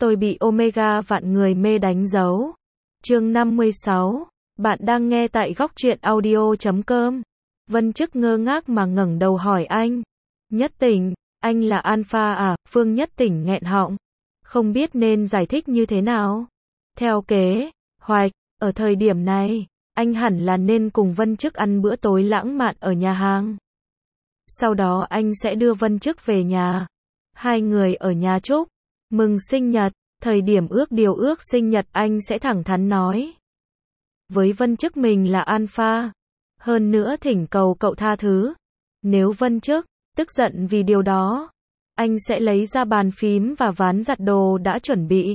Tôi bị Omega vạn người mê đánh dấu. Chương 56. Bạn đang nghe tại góc truyện audio.com. Vân Chức ngơ ngác mà ngẩng đầu hỏi anh. Nhất Tỉnh, anh là Alpha à? Phương Nhất Tỉnh nghẹn họng. Không biết nên giải thích như thế nào. Theo kế hoạch, ở thời điểm này, anh hẳn là nên cùng Vân Chức ăn bữa tối lãng mạn ở nhà hàng. Sau đó anh sẽ đưa Vân Chức về nhà. Hai người ở nhà chúc mừng sinh nhật. Thời điểm điều ước sinh nhật anh sẽ thẳng thắn nói với Vân Chức mình là Alpha. Hơn nữa thỉnh cầu cậu tha thứ. Nếu Vân Chức tức giận vì điều đó, anh sẽ lấy ra bàn phím và ván giặt đồ đã chuẩn bị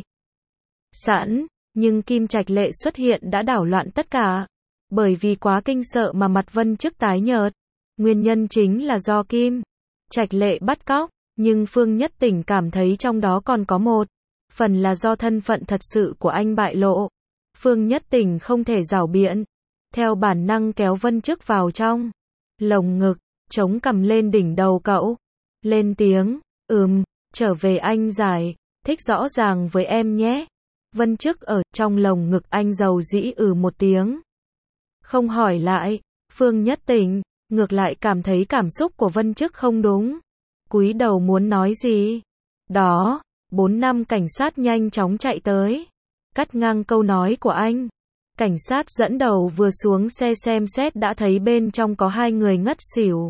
sẵn. Nhưng Kim Trạch Lệ xuất hiện đã đảo loạn tất cả. Bởi vì quá kinh sợ mà mặt Vân Chức tái nhợt. Nguyên nhân chính là do Kim Trạch Lệ bắt cóc. Nhưng Phương Nhất Tỉnh cảm thấy trong đó còn có một phần là do thân phận thật sự của anh bại lộ. Phương Nhất Tỉnh không thể giảo biện. Theo bản năng kéo Vân Chức vào trong lồng ngực, chống cằm lên đỉnh đầu cậu. Lên tiếng, trở về anh giải thích rõ ràng với em nhé. Vân Chức ở trong lồng ngực anh dầu dĩ một tiếng. Không hỏi lại, Phương Nhất Tỉnh ngược lại cảm thấy cảm xúc của Vân Chức không đúng. Cúi đầu muốn nói gì. Đó, 4 năm cảnh sát nhanh chóng chạy tới. Cắt ngang câu nói của anh. Cảnh sát dẫn đầu vừa xuống xe xem xét đã thấy bên trong có hai người ngất xỉu.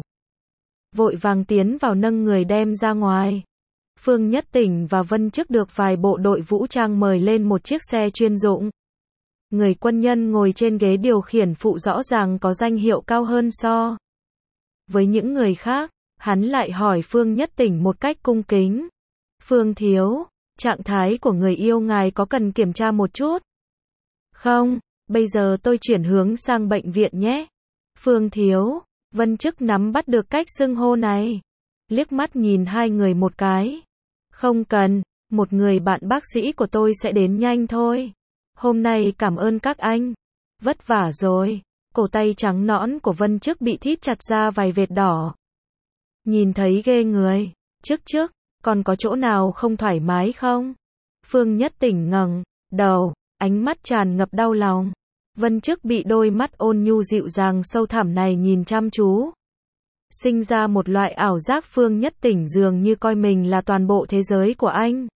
Vội vàng tiến vào nâng người đem ra ngoài. Phương Nhất Tỉnh và Vân Chức được vài bộ đội vũ trang mời lên một chiếc xe chuyên dụng. Người quân nhân ngồi trên ghế điều khiển phụ rõ ràng có danh hiệu cao hơn so với những người khác. Hắn lại hỏi Phương Nhất Tỉnh một cách cung kính. Phương thiếu, trạng thái của người yêu ngài có cần kiểm tra một chút? Không, bây giờ tôi chuyển hướng sang bệnh viện nhé. Phương thiếu, Vân Chức nắm bắt được cách xưng hô này. Liếc mắt nhìn hai người một cái. Không cần, một người bạn bác sĩ của tôi sẽ đến nhanh thôi. Hôm nay cảm ơn các anh. Vất vả rồi. Cổ tay trắng nõn của Vân Chức bị thít chặt ra vài vệt đỏ. Nhìn thấy ghê người. Chức, còn có chỗ nào không thoải mái không? Phương Nhất Tỉnh ngẩng đầu, ánh mắt tràn ngập đau lòng. Vân Chức bị đôi mắt ôn nhu dịu dàng sâu thẳm này nhìn chăm chú. Sinh ra một loại ảo giác Phương Nhất Tỉnh dường như coi mình là toàn bộ thế giới của anh.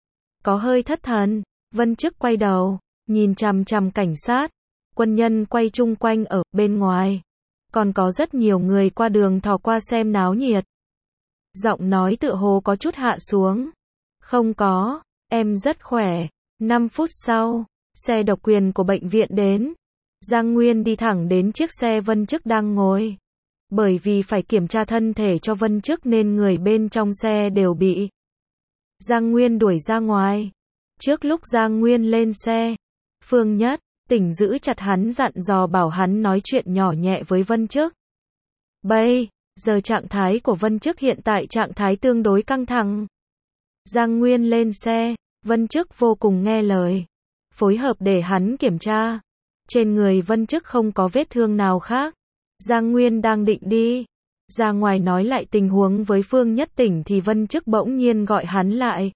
Có hơi thất thần, Vân Chức quay đầu, nhìn chằm chằm cảnh sát. Quân nhân quay chung quanh ở bên ngoài. Còn có rất nhiều người qua đường thò qua xem náo nhiệt. Giọng nói tựa hồ có chút hạ xuống. Không có, em rất khỏe. 5 phút sau, xe độc quyền của bệnh viện đến. Giang Nguyên đi thẳng đến chiếc xe Vân Chức đang ngồi. Bởi vì phải kiểm tra thân thể cho Vân Chức nên người bên trong xe đều bị Giang Nguyên đuổi ra ngoài. Trước lúc Giang Nguyên lên xe, Phương Nhất Tỉnh giữ chặt hắn dặn dò bảo hắn nói chuyện nhỏ nhẹ với Vân Chức. Bây giờ trạng thái của Vân Chức hiện tại trạng thái tương đối căng thẳng. Giang Nguyên lên xe, Vân Chức vô cùng nghe lời. Phối hợp để hắn kiểm tra. Trên người Vân Chức không có vết thương nào khác. Giang Nguyên đang định đi ra ngoài nói lại tình huống với Phương Nhất Tỉnh thì Vân Chức bỗng nhiên gọi hắn lại.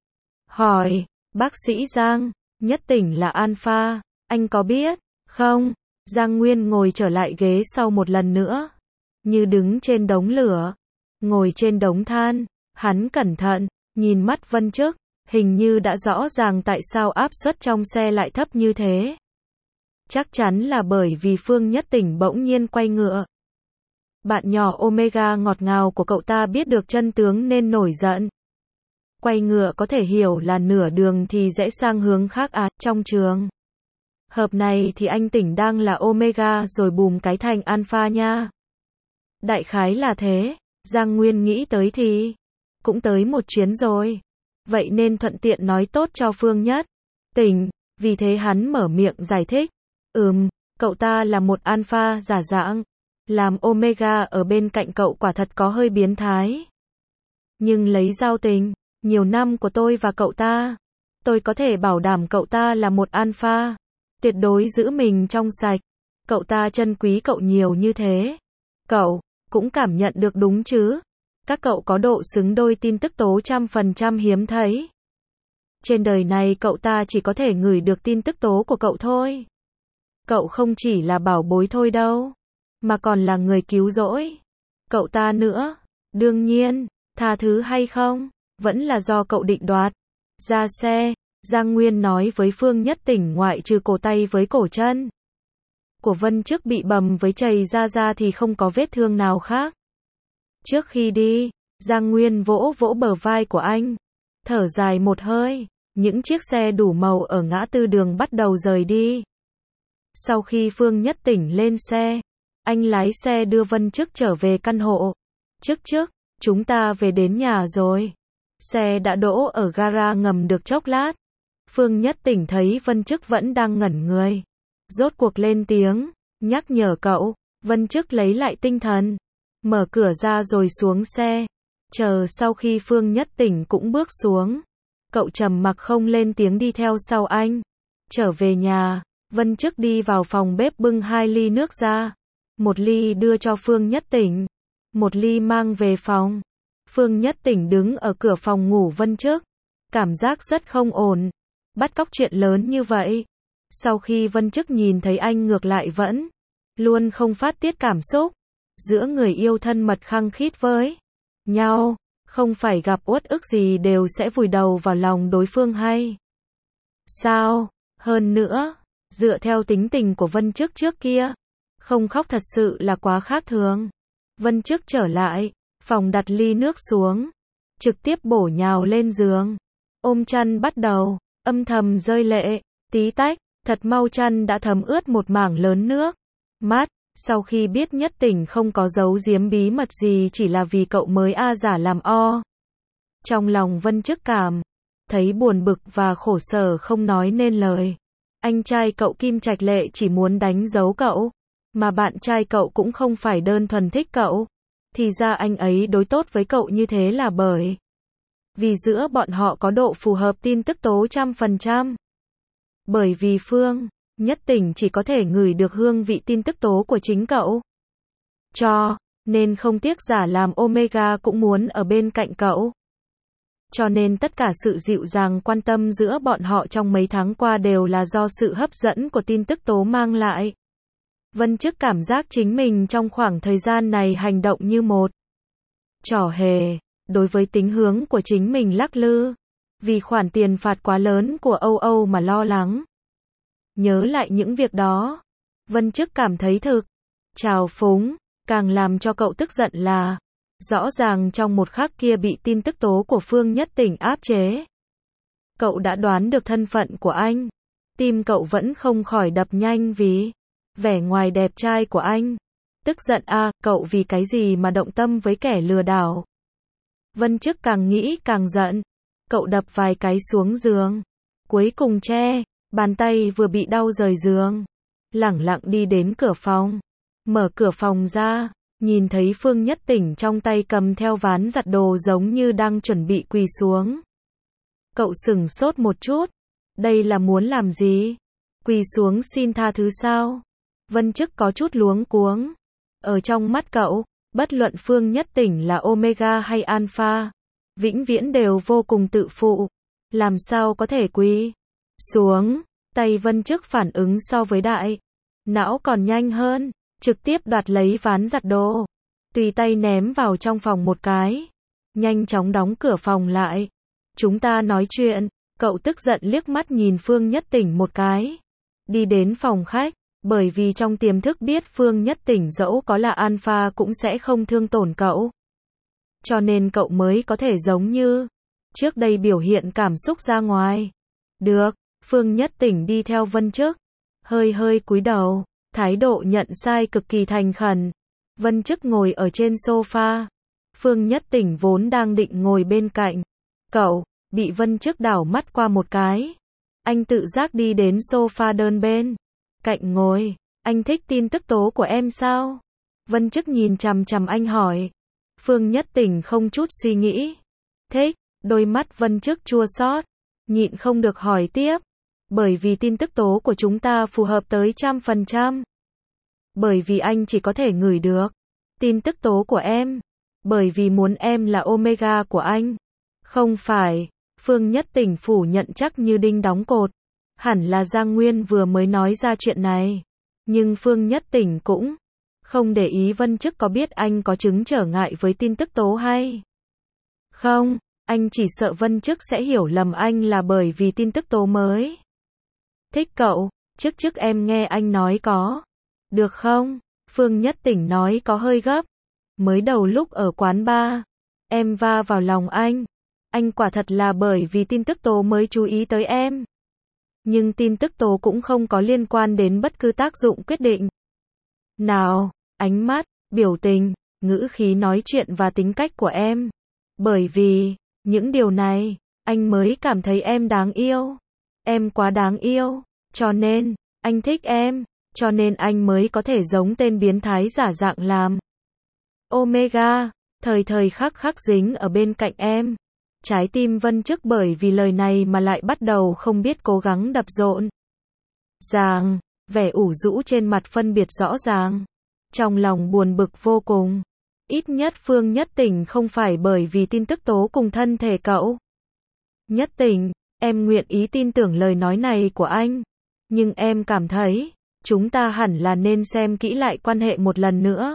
Hỏi, bác sĩ Giang, Nhất Tỉnh là Alpha, anh có biết không? Giang Nguyên ngồi trở lại ghế sau một lần nữa. Như đứng trên đống lửa, ngồi trên đống than. Hắn cẩn thận, nhìn mắt Vân Chức, hình như đã rõ ràng tại sao áp suất trong xe lại thấp như thế. Chắc chắn là bởi vì Phương Nhất Tỉnh bỗng nhiên quay ngựa. Bạn nhỏ Omega ngọt ngào của cậu ta biết được chân tướng nên nổi giận. Quay ngựa có thể hiểu là nửa đường thì rẽ sang hướng khác à, trong trường hợp này thì anh Tỉnh đang là Omega rồi bùm cái thành Alpha nha. Đại khái là thế, Giang Nguyên nghĩ tới thì cũng tới một chuyến rồi. Vậy nên thuận tiện nói tốt cho Phương Nhất Tỉnh, vì thế hắn mở miệng giải thích. Cậu ta là một Alpha giả dạng. Làm Omega ở bên cạnh cậu quả thật có hơi biến thái. Nhưng lấy giao tình nhiều năm của tôi và cậu ta, tôi có thể bảo đảm cậu ta là một Alpha. Tuyệt đối giữ mình trong sạch. Cậu ta trân quý cậu nhiều như thế. Cậu cũng cảm nhận được đúng chứ? Các cậu có độ xứng đôi tin tức tố 100% hiếm thấy. Trên đời này cậu ta chỉ có thể ngửi được tin tức tố của cậu thôi. Cậu không chỉ là bảo bối thôi đâu, mà còn là người cứu rỗi cậu ta nữa. Đương nhiên, tha thứ hay không, vẫn là do cậu định đoạt. Ra xe, Giang Nguyên nói với Phương Nhất Tỉnh ngoại trừ cổ tay với cổ chân của Vân Chức bị bầm với chày ra thì không có vết thương nào khác. Trước khi đi, Giang Nguyên vỗ vỗ bờ vai của anh, thở dài một hơi. Những chiếc xe đủ màu ở ngã tư đường bắt đầu rời đi. Sau khi Phương Nhất Tỉnh lên xe, anh lái xe đưa Vân Chức trở về căn hộ. Chức, chúng ta về đến nhà rồi. Xe đã đỗ ở gara ngầm được chốc lát. Phương Nhất Tỉnh thấy Vân Chức vẫn đang ngẩn người, rốt cuộc lên tiếng, nhắc nhở cậu. Vân Chức lấy lại tinh thần, mở cửa ra rồi xuống xe. Chờ sau khi Phương Nhất Tỉnh cũng bước xuống, cậu trầm mặc không lên tiếng đi theo sau anh. Trở về nhà, Vân Chức đi vào phòng bếp bưng 2 ly nước ra. Một ly đưa cho Phương Nhất Tỉnh, một ly mang về phòng. Phương Nhất Tỉnh đứng ở cửa phòng ngủ Vân Chức, cảm giác rất không ổn. Bắt cóc chuyện lớn như vậy. Sau khi Vân Chức nhìn thấy anh ngược lại vẫn luôn không phát tiết cảm xúc. Giữa người yêu thân mật khăng khít với nhau, không phải gặp uất ức gì đều sẽ vùi đầu vào lòng đối phương hay sao? Hơn nữa, dựa theo tính tình của Vân Chức trước kia, không khóc thật sự là quá khác thường. Vân Chức trở lại phòng, đặt ly nước xuống, trực tiếp bổ nhào lên giường, ôm chăn bắt đầu âm thầm rơi lệ. Tí tách, thật mau chăn đã thấm ướt một mảng lớn nước mắt. Sau khi biết Nhất Tỉnh không có giấu giếm bí mật gì, chỉ là vì cậu mới giả làm o, trong lòng Vân Chức cảm thấy buồn bực và khổ sở không nói nên lời. Anh trai cậu Kim Trạch Lệ chỉ muốn đánh dấu cậu, mà bạn trai cậu cũng không phải đơn thuần thích cậu. Thì ra anh ấy đối tốt với cậu như thế là bởi vì giữa bọn họ có độ phù hợp tin tức tố 100%. Bởi vì Phương Nhất Tỉnh chỉ có thể ngửi được hương vị tin tức tố của chính cậu, cho nên không tiếc giả làm Omega cũng muốn ở bên cạnh cậu. Cho nên tất cả sự dịu dàng quan tâm giữa bọn họ trong mấy tháng qua đều là do sự hấp dẫn của tin tức tố mang lại. Vân Chức cảm giác chính mình trong khoảng thời gian này hành động như một trò hề, đối với tính hướng của chính mình lắc lư, vì khoản tiền phạt quá lớn của Âu mà lo lắng. Nhớ lại những việc đó, Vân Chức cảm thấy thực trào phúng. Càng làm cho cậu tức giận là, rõ ràng trong một khắc kia bị tin tức tố của Phương Nhất Tỉnh áp chế, cậu đã đoán được thân phận của anh. Tim cậu vẫn không khỏi đập nhanh vì vẻ ngoài đẹp trai của anh. Tức giận cậu vì cái gì mà động tâm với kẻ lừa đảo? Vân Chức càng nghĩ càng giận. Cậu đập vài cái xuống giường, cuối cùng che bàn tay vừa bị đau rời giường, lẳng lặng đi đến cửa phòng. Mở cửa phòng ra, nhìn thấy Phương Nhất Tỉnh trong tay cầm theo ván giặt đồ giống như đang chuẩn bị quỳ xuống. Cậu sửng sốt một chút. Đây là muốn làm gì? Quỳ xuống xin tha thứ sao? Vân Chức có chút luống cuống. Ở trong mắt cậu, bất luận Phương Nhất Tỉnh là Omega hay Alpha, vĩnh viễn đều vô cùng tự phụ. Làm sao có thể quỳ xuống? Tay Vân Chức phản ứng so với đại não còn nhanh hơn, trực tiếp đoạt lấy ván giặt đồ, tùy tay ném vào trong phòng một cái, nhanh chóng đóng cửa phòng lại. Chúng ta nói chuyện. Cậu tức giận liếc mắt nhìn Phương Nhất Tỉnh một cái, đi đến phòng khách, bởi vì trong tiềm thức biết Phương Nhất Tỉnh dẫu có là Alpha cũng sẽ không thương tổn cậu. Cho nên cậu mới có thể giống như trước đây biểu hiện cảm xúc ra ngoài. Được, Phương Nhất Tỉnh đi theo Vân Chức, hơi cúi đầu, thái độ nhận sai cực kỳ thành khẩn. Vân Chức ngồi ở trên sofa, Phương Nhất Tỉnh vốn đang định ngồi bên cạnh cậu, bị Vân Chức đảo mắt qua một cái. Anh tự giác đi đến sofa đơn bên cạnh ngồi. Anh thích tin tức tố của em sao? Vân Chức nhìn chằm chằm anh hỏi. Phương Nhất Tỉnh không chút suy nghĩ. Thích. Đôi mắt Vân Chức chua xót, nhịn không được hỏi tiếp. Bởi vì tin tức tố của chúng ta phù hợp tới 100%. Bởi vì anh chỉ có thể ngửi được tin tức tố của em. Bởi vì muốn em là Omega của anh. Không phải. Phương Nhất Tỉnh phủ nhận chắc như đinh đóng cột. Hẳn là Giang Nguyên vừa mới nói ra chuyện này. Nhưng Phương Nhất Tỉnh cũng không để ý Vân Chức có biết anh có chứng trở ngại với tin tức tố hay không. Anh chỉ sợ Vân Chức sẽ hiểu lầm anh là bởi vì tin tức tố mới. Thích cậu, trước em nghe anh nói có. Được không? Phương Nhất Tỉnh nói có hơi gấp. Mới đầu lúc ở quán bar, em va vào lòng anh. Anh quả thật là bởi vì tin tức tố mới chú ý tới em. Nhưng tin tức tố cũng không có liên quan đến bất cứ tác dụng quyết định nào, ánh mắt, biểu tình, ngữ khí nói chuyện và tính cách của em. Bởi vì những điều này, anh mới cảm thấy em đáng yêu. Em quá đáng yêu, cho nên anh thích em, cho nên anh mới có thể giống tên biến thái giả dạng làm Omega, thời khắc dính ở bên cạnh em. Trái tim Vân Chức bởi vì lời này mà lại bắt đầu không biết cố gắng đập rộn ràng, vẻ ủ rũ trên mặt phân biệt rõ ràng. Trong lòng buồn bực vô cùng. Ít nhất Phương Nhất Tỉnh không phải bởi vì tin tức tố cùng thân thể cậu. Nhất Tỉnh, em nguyện ý tin tưởng lời nói này của anh. Nhưng em cảm thấy, chúng ta hẳn là nên xem kỹ lại quan hệ một lần nữa.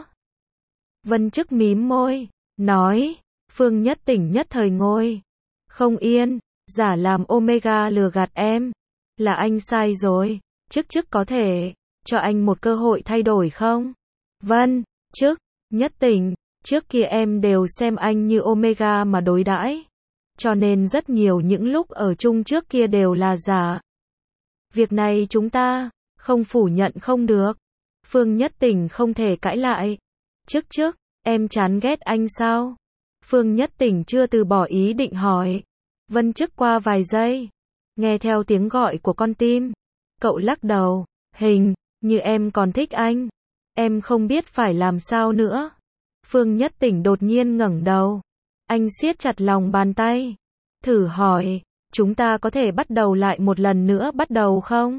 Vân Chức mím môi, nói. Phương Nhất Tỉnh nhất thời ngồi không yên, giả làm Omega lừa gạt em. Là anh sai rồi, chức có thể cho anh một cơ hội thay đổi không? Vân Chức, Nhất Tỉnh, trước kia em đều xem anh như Omega mà đối đãi. Cho nên rất nhiều những lúc ở chung trước kia đều là giả. Việc này chúng ta không phủ nhận không được. Phương Nhất Tỉnh không thể cãi lại. Chức, em chán ghét anh sao? Phương Nhất Tỉnh chưa từ bỏ ý định hỏi. Vân Chức qua vài giây, nghe theo tiếng gọi của con tim. Cậu lắc đầu, hình như em còn thích anh. Em không biết phải làm sao nữa. Phương Nhất Tỉnh đột nhiên ngẩng đầu. Anh siết chặt lòng bàn tay. Thử hỏi, chúng ta có thể bắt đầu lại một lần nữa bắt đầu không?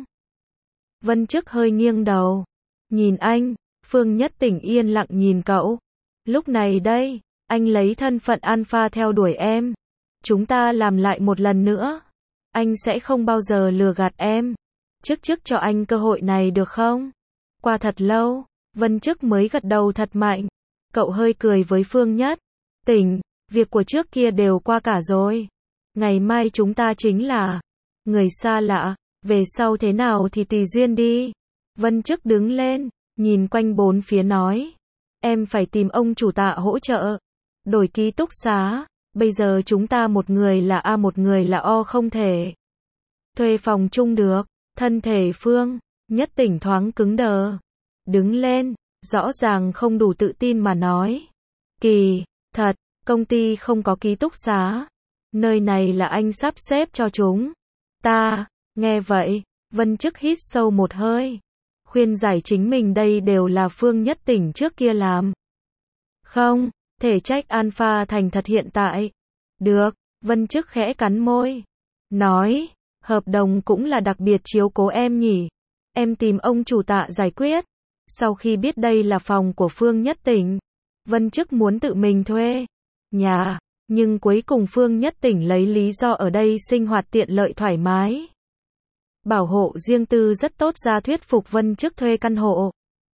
Vân Chức hơi nghiêng đầu. Nhìn anh, Phương Nhất Tỉnh yên lặng nhìn cậu. Lúc này đây, anh lấy thân phận alpha theo đuổi em. Chúng ta làm lại một lần nữa. Anh sẽ không bao giờ lừa gạt em. Chức cho anh cơ hội này được không? Qua thật lâu, Vân Chức mới gật đầu thật mạnh. Cậu hơi cười với Phương Nhất Tỉnh, việc của trước kia đều qua cả rồi. Ngày mai chúng ta chính là người xa lạ, về sau thế nào thì tùy duyên đi. Vân Chức đứng lên, nhìn quanh bốn phía nói. Em phải tìm ông chủ Tạ hỗ trợ. Đổi ký túc xá, bây giờ chúng ta một người là A một người là O không thể thuê phòng chung được. Thân thể Phương Nhất Tỉnh thoáng cứng đờ. Đứng lên, rõ ràng không đủ tự tin mà nói. Kỳ thật, công ty không có ký túc xá. Nơi này là anh sắp xếp cho chúng ta. Nghe vậy, Vân Chức hít sâu một hơi. Khuyên giải chính mình đây đều là Phương Nhất Tỉnh trước kia làm. Không thể trách Alpha thành thật hiện tại. Được, Vân Chức khẽ cắn môi. Nói, hợp đồng cũng là đặc biệt chiếu cố em nhỉ. Em tìm ông chủ Tạ giải quyết. Sau khi biết đây là phòng của Phương Nhất Tỉnh, Vân Chức muốn tự mình thuê nhà. Nhưng cuối cùng Phương Nhất Tỉnh lấy lý do ở đây sinh hoạt tiện lợi thoải mái. Bảo hộ riêng tư rất tốt ra thuyết phục Vân Chức thuê căn hộ.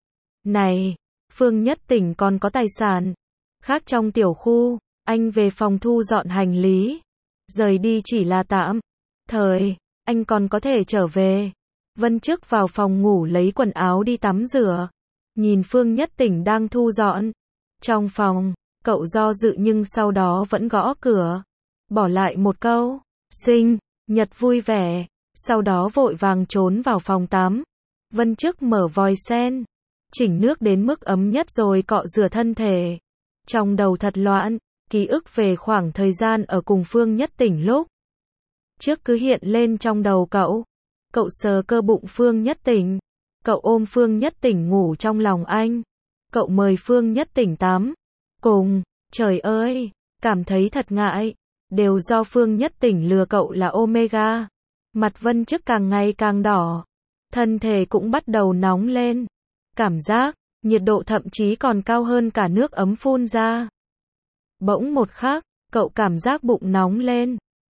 Này, Phương Nhất Tỉnh còn có tài sản khác trong tiểu khu. Anh về phòng thu dọn hành lý. Rời đi chỉ là tạm thời, anh còn có thể trở về. Vân Chức vào phòng ngủ lấy quần áo đi tắm rửa. Nhìn Phương Nhất Tỉnh đang thu dọn trong phòng, cậu do dự nhưng sau đó vẫn gõ cửa. Bỏ lại một câu, sinh nhật vui vẻ. Sau đó vội vàng trốn vào phòng tắm. Vân Chức mở vòi sen, chỉnh nước đến mức ấm nhất rồi cọ rửa thân thể. Trong đầu thật loạn, ký ức về khoảng thời gian ở cùng Phương Nhất Tỉnh lúc trước cứ hiện lên trong đầu cậu. Cậu sờ cơ bụng Phương Nhất Tỉnh. Cậu ôm Phương Nhất Tỉnh ngủ trong lòng anh. Cậu mời Phương Nhất Tỉnh tắm cùng. Trời ơi, cảm thấy thật ngại. Đều do Phương Nhất Tỉnh lừa cậu là Omega. Mặt Vân Chức càng ngày càng đỏ. Thân thể cũng bắt đầu nóng lên. Cảm giác, nhiệt độ thậm chí còn cao hơn cả nước ấm phun ra. Bỗng một khắc, cậu cảm giác bụng nóng lên.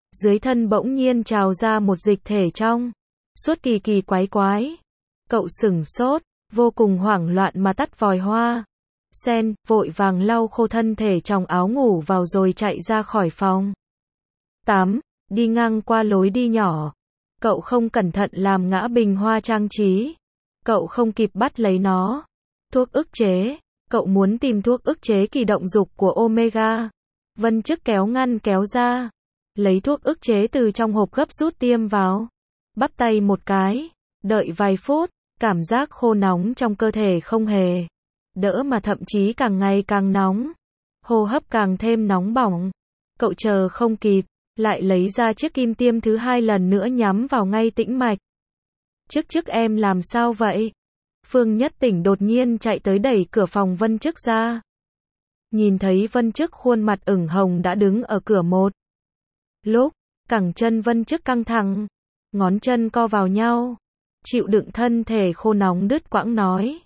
Dưới thân bỗng nhiên trào ra một dịch thể trong suốt kỳ kỳ quái quái. Cậu sửng sốt, vô cùng hoảng loạn mà tắt vòi hoa sen, vội vàng lau khô thân thể trong áo ngủ vào rồi chạy ra khỏi phòng tắm. Đi ngang qua lối đi nhỏ, cậu không cẩn thận làm ngã bình hoa trang trí. Cậu không kịp bắt lấy nó. Thuốc ức chế. Cậu muốn tìm thuốc ức chế kỳ động dục của Omega. Vân Chức kéo ngăn kéo ra, lấy thuốc ức chế từ trong hộp gấp rút tiêm vào. Bắp tay một cái, đợi vài phút, cảm giác khô nóng trong cơ thể không hề đỡ mà thậm chí càng ngày càng nóng. Hô hấp càng thêm nóng bỏng. Cậu chờ không kịp, lại lấy ra chiếc kim tiêm thứ 2 lần nữa nhắm vào ngay tĩnh mạch. Chức em làm sao vậy? Phương Nhất Tỉnh đột nhiên chạy tới đẩy cửa phòng Vân Chức ra. Nhìn thấy Vân Chức khuôn mặt ửng hồng đã đứng ở cửa một lúc, cẳng chân Vân Chức căng thẳng, ngón chân co vào nhau, chịu đựng thân thể khô nóng đứt quãng nói.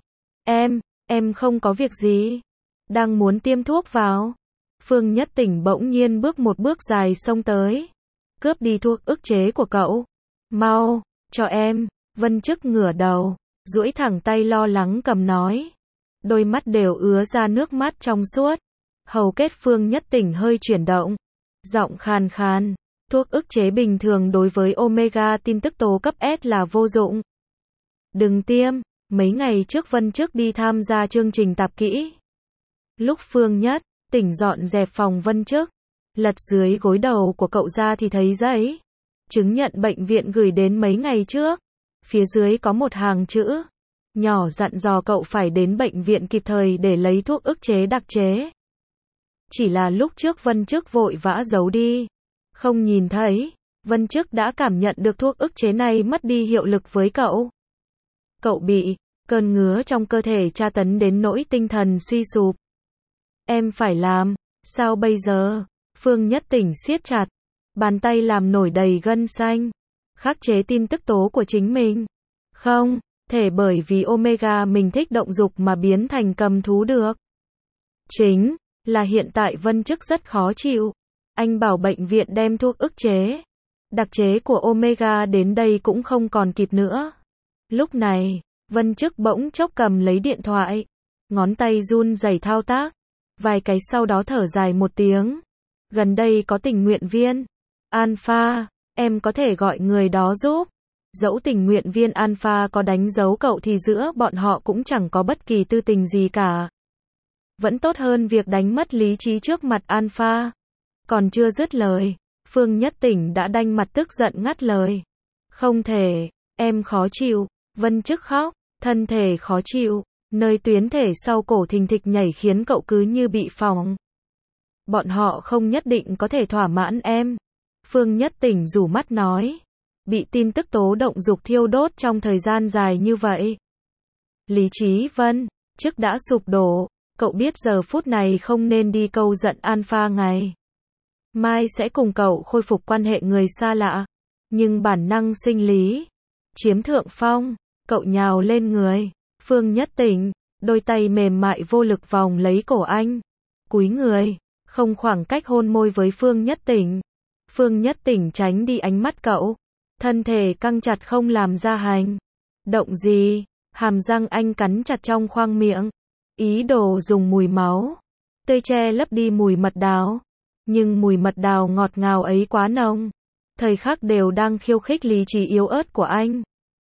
Em không có việc gì. Đang muốn tiêm thuốc vào. Phương Nhất Tỉnh bỗng nhiên bước một bước dài xông tới, cướp đi thuốc ức chế của cậu. Mau, cho em. Vân Chức ngửa đầu, duỗi thẳng tay lo lắng cầm nói. Đôi mắt đều ứa ra nước mắt trong suốt. Hầu kết Phương Nhất Tỉnh hơi chuyển động, giọng khàn khàn. Thuốc ức chế bình thường đối với Omega tin tức tố cấp S là vô dụng. Đừng tiêm. Mấy ngày trước Vân Chức đi tham gia chương trình tạp kỹ. Lúc Phương Nhất Tỉnh dọn dẹp phòng Vân Chức, lật dưới gối đầu của cậu ra thì thấy giấy chứng nhận bệnh viện gửi đến mấy ngày trước. Phía dưới có một hàng chữ nhỏ dặn dò cậu phải đến bệnh viện kịp thời để lấy thuốc ức chế đặc chế. Chỉ là lúc trước Vân Chức vội vã giấu đi, không nhìn thấy. Vân Chức đã cảm nhận được thuốc ức chế này mất đi hiệu lực với cậu. Cậu bị cơn ngứa trong cơ thể tra tấn đến nỗi tinh thần suy sụp. Em phải làm sao bây giờ? Phương Nhất Tỉnh siết chặt bàn tay làm nổi đầy gân xanh, khắc chế tin tức tố của chính mình. Không thể bởi vì Omega mình thích động dục mà biến thành cầm thú được. Chính là hiện tại Vân Chức rất khó chịu. Anh bảo bệnh viện đem thuốc ức chế đặc chế của Omega đến đây cũng không còn kịp nữa. Lúc này, Vân Chức bỗng chốc cầm lấy điện thoại, ngón tay run rẩy thao tác, vài cái sau đó thở dài một tiếng. Gần đây có tình nguyện viên Alpha, em có thể gọi người đó giúp. Dẫu tình nguyện viên Alpha có đánh dấu cậu thì giữa bọn họ cũng chẳng có bất kỳ tư tình gì cả. Vẫn tốt hơn việc đánh mất lý trí trước mặt Alpha. Còn chưa dứt lời, Phương Nhất Tỉnh đã đanh mặt tức giận ngắt lời. Không thể, em khó chịu. Vân Chức khóc, thân thể khó chịu, nơi tuyến thể sau cổ thình thịch nhảy khiến cậu cứ như bị phỏng. Bọn họ không nhất định có thể thỏa mãn em. Phương Nhất Tỉnh rủ mắt nói. Bị tin tức tố động dục thiêu đốt trong thời gian dài như vậy. Lý trí Vân Chức đã sụp đổ. Cậu biết giờ phút này không nên đi câu giận Alpha ngày mai sẽ cùng cậu khôi phục quan hệ người xa lạ. Nhưng bản năng sinh lý chiếm thượng phong. Cậu nhào lên người Phương Nhất Tỉnh, đôi tay mềm mại vô lực vòng lấy cổ anh, cúi người, không khoảng cách hôn môi với Phương Nhất Tỉnh. Phương Nhất Tỉnh tránh đi ánh mắt cậu, thân thể căng chặt không làm ra hành động gì, hàm răng anh cắn chặt trong khoang miệng, ý đồ dùng mùi máu tươi che lấp đi mùi mật đào, nhưng mùi mật đào ngọt ngào ấy quá nồng, thời khắc đều đang khiêu khích lý trí yếu ớt của anh.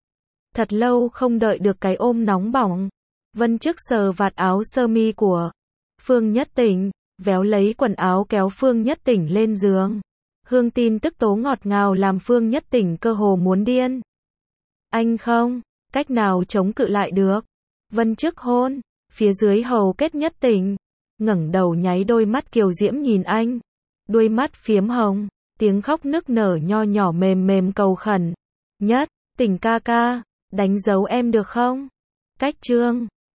Thật lâu không đợi được cái ôm nóng bỏng, Vân Chức sờ vạt áo sơ mi của Phương Nhất Tỉnh, véo lấy quần áo kéo Phương Nhất Tỉnh lên giường. Hương tin tức tố ngọt ngào làm Phương Nhất Tỉnh cơ hồ muốn điên. Anh không cách nào chống cự lại được. Vân Chức hôn phía dưới hầu kết Nhất Tỉnh, ngẩng đầu nháy đôi mắt kiều diễm nhìn anh, đôi mắt phiếm hồng, tiếng khóc nức nở nho nhỏ mềm mềm cầu khẩn. Nhất Tỉnh ca ca, đánh dấu em được không? Cách chương